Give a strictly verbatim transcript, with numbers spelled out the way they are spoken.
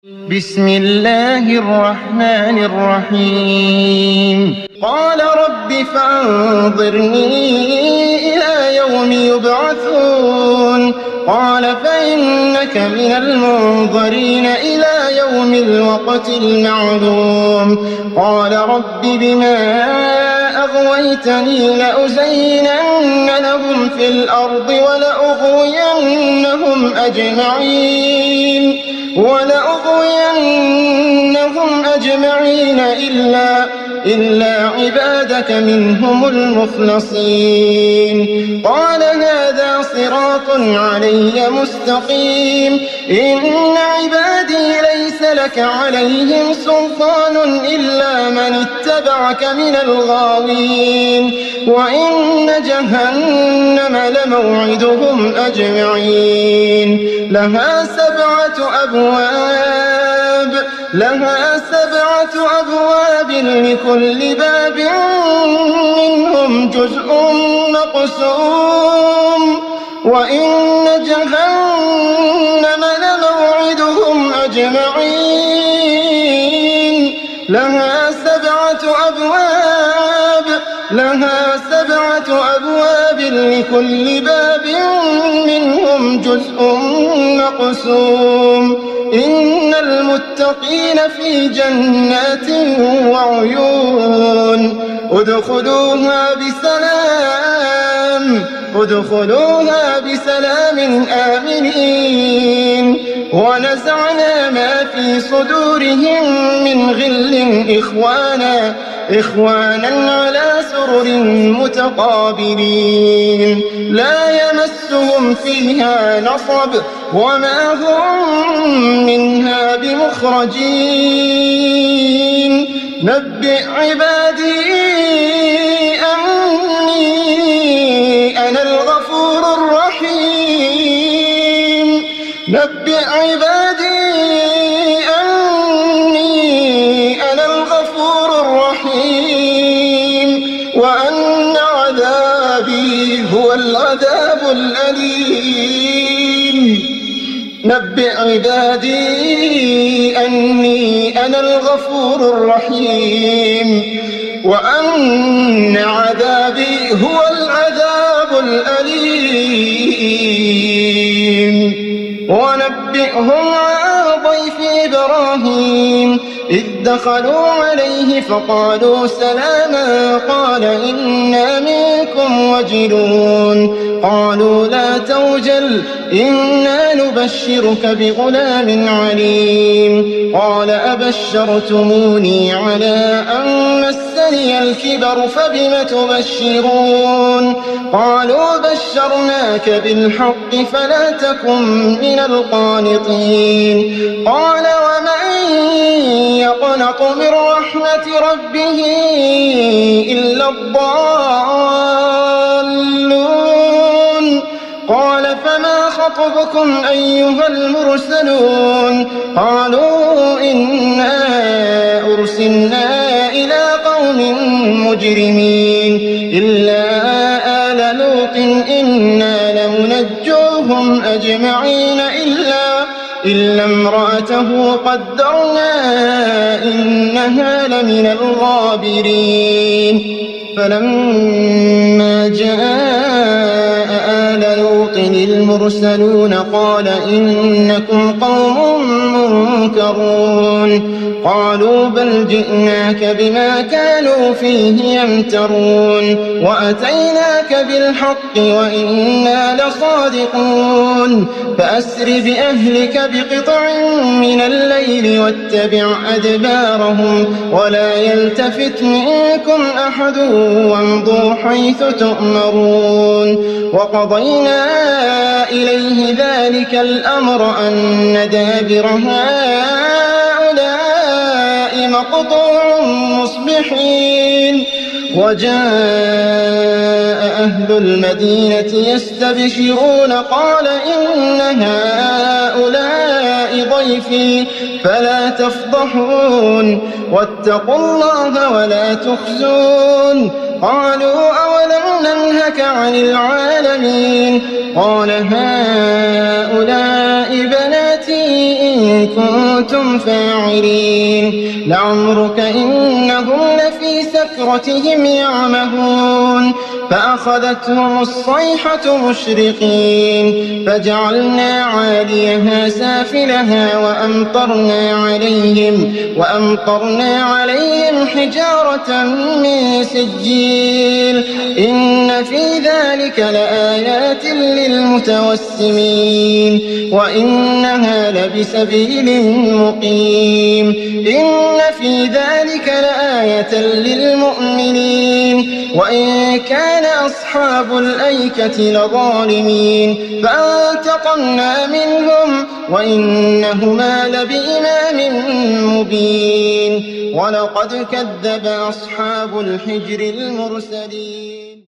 بسم الله الرحمن الرحيم. قال رب فأنظرني إلى يوم يبعثون. قال فإنك من المنظرين إلى يوم الوقت المعلوم. قال رب بما أغويتني لأزينن لهم في الأرض ولأغوينهم أجمعين ولأغوينهم أجمعين إلا إلا عبادك منهم المخلصين. قال هذا صراط علي مستقيم. إن عبادي ليس لك عليهم سلطان إلا من اتبعك من الغاوين. وإن جهنم لموعدهم أجمعين. لها سبعة أبواب لها سبعة أبواب لكل باب منهم جزء مقسوم. وإن جهنم لموعدهم أجمعين. لها سبعة أبواب لها سبعة أبواب لكل باب منهم جزء مقسوم. إن المتقين في جنات وعيون. ادخلوها بسلام ادخلوها بسلام آمنين. ونزعنا ما في صدورهم من غل إخوانا إخوانا على سرر متقابلين. لا يمسهم فيها نصب وما هم منها بمخرجين. نبئ عبادي أني أنا الغفور الرحيم. نبئ عبادي أني أنا الغفور الرحيم. وأن عذابي هو العذاب الأليم. نبئ عبادي أني أنا الغفور الرحيم. وأن عذابي هو العذاب الأليم. ونبئهم عن ضيف إبراهيم إذ دخلوا عليه فقالوا سلاما قال إنا منكم وجلون. قالوا لا توجل إنا نبشرك بغلام عليم. قال أبشرتموني على أن مسني الكبر فبم تبشرون. قالوا بشرناك بالحق فلا تكن من القانطين. قال ومن يقنط من رحمة ربه إلا الضالون. قال فما خطبكم أيها المرسلون. قالوا إنا أرسلنا إلى قوم مجرمين إلا آل لوط إنا لمنجوهم أجمعين إلا إلا امرأته قدرنا إنها لمن الغابرين. فلما جاء آل لوط المرسلون قال إنكم قوم منكرون. قالوا بل جئناك بما كانوا فيه يمترون. وأتيناك بالحق وإنا لصادقون. فأسر بأهلك بقطع من الليل واتبع أدبارهم ولا يلتفت منكم أحد وامضوا حيث تؤمرون. وقضينا إليه ذلك الأمر أن دابر هؤلاء مقطوع مصبحين. وجاء أهل المدينة يستبشرون قال إن هؤلاء ضيفي فلا تفضحون واتقوا الله ولا تخزون. قالوا أولم ننهك عن العالمين. قال هؤلاء بناتي إن إن كنتم فاعلين لعمرك إنهم لفي سكرتهم يعمهون فأخذتهم الصيحة مشرقين فجعلنا عاليها سافلها وأمطرنا عليهم وأمطرنا عليهم حجارة من سجيل إن في ذلك لآيات للمتوسمين وإنها لبسبيل مقيم إن في ذلك لآية للمؤمنين وإن كان أصحاب الأيكة لظالمين فانتقمنا منهم وإنهما لبإمام مبين ولقد كذب أصحاب الحجر المرسلين.